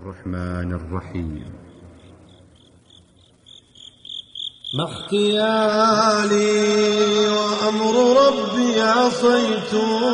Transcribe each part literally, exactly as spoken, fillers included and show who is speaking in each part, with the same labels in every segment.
Speaker 1: الرحمن الرحيم.
Speaker 2: ما اختيالي وأمر ربي عصيت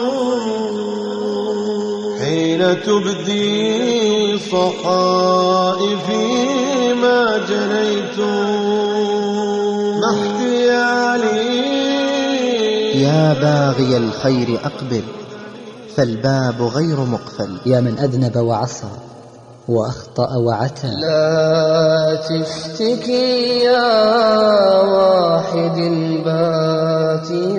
Speaker 2: حين تبدي صحائفي ما جنيت. ما اختيالي
Speaker 3: يا باغي الخير أقبل فالباب غير مقفل.
Speaker 4: يا من أذنب وعصى وأخطأ وعتى،
Speaker 5: لا تشتكي يا واحد باتي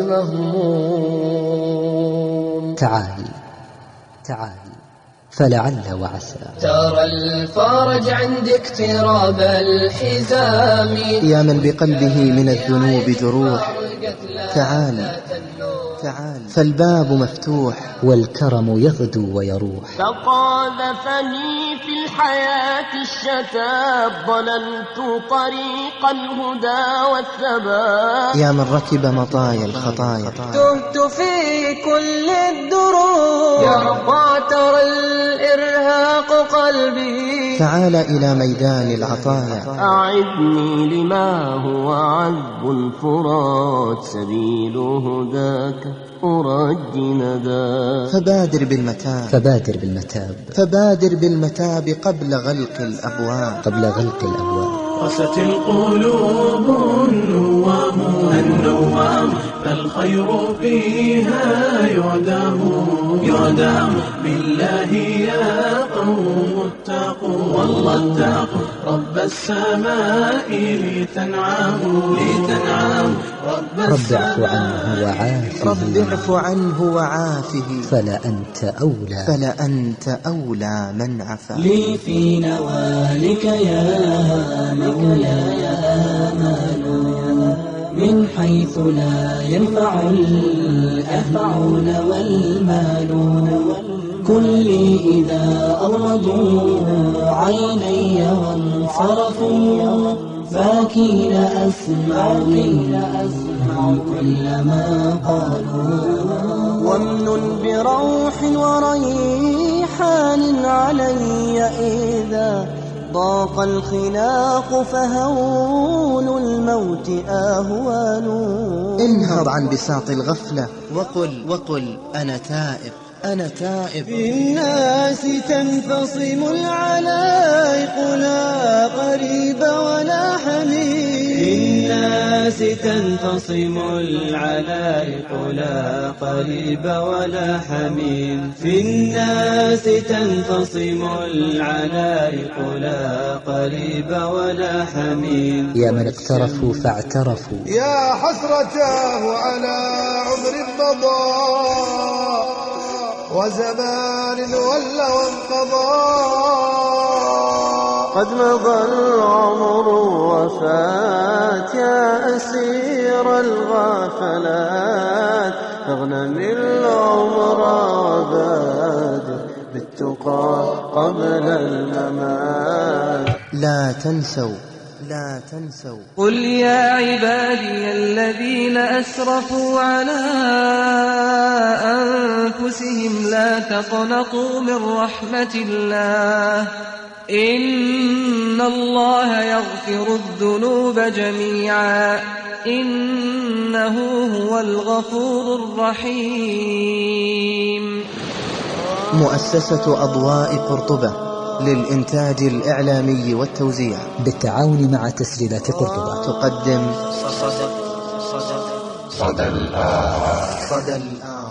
Speaker 5: مهموم.
Speaker 4: تعالي تعالي فلعل وعسى.
Speaker 5: ترى الفرج عند اقتراب الحزام.
Speaker 3: يا من بقلبه من الذنوب جروح، تعالي تعالي فالباب مفتوح
Speaker 4: والكرم يغدو ويروح.
Speaker 5: فقاذفني في الحياة الشتاب ظننت طريق الهدى والثبات.
Speaker 3: يا من ركب مطايا الخطايا
Speaker 5: تهت في كل الدروب. يا رب ترى الإرهاق قلبي.
Speaker 3: تعال إلى ميدان العطايا.
Speaker 5: أعدني لما هو عذب الفرات سبيل هداك أرجي نداك.
Speaker 3: فبادر بالمتاب
Speaker 4: فبادر بالمتاب
Speaker 3: فبادر بالمتاب قبل غلق الأبواب
Speaker 4: قبل غلق الأبواب.
Speaker 6: قست القلوب النوام النوام فالخير فيها يعدام يعدام بالله يا قوم اتقوا والله اتقوا رب السماء لتنعموا لتنعموا
Speaker 4: رب اعف عنه وعافه
Speaker 3: رب اعف عنه وعافه
Speaker 4: فلا أنت أولى
Speaker 3: فلا أنت أولى من عفا.
Speaker 7: لي في نوالك يا مولاي آمال من حيث لا ينفع الأهلون والمال. كلي إذا أغمضوا عيني وانصرفوا فاكين أسمع كل ما قالوا.
Speaker 5: وامن بروح وريحان علي إذا ضاق الخلاق فهون الموت آهوان.
Speaker 3: انهض عن بساط الغفلة وقل وقل أنا تائب أنا تائب.
Speaker 5: في الناس تنفصم العلائق لا قريب ولا حميم.
Speaker 7: في الناس تنفصم العلائق لا قريب ولا حميم. في الناس تنفصم العلائق لا قريب ولا حميم.
Speaker 4: يا من اقترفوا فاعترفوا.
Speaker 2: يا حسرته على عمر مضى وزمان ولى وانقضى. قد مضى العمر وفات يا أسير الغافلات. اغنم العمر وبادر بالتقى قبل الممات.
Speaker 3: لا تنسوا لا تنسوا.
Speaker 5: قل يا عبادي الذين أسرفوا على أنفسهم لا تقنطوا من رحمة الله إن الله يغفر الذنوب جميعا إنه هو الغفور الرحيم.
Speaker 3: مؤسسة أضواء قرطبة للإنتاج الإعلامي والتوزيع
Speaker 4: بالتعاون مع تسجيلات قرطبة
Speaker 3: تقدم
Speaker 1: صدى الآن.
Speaker 3: صدى الآن.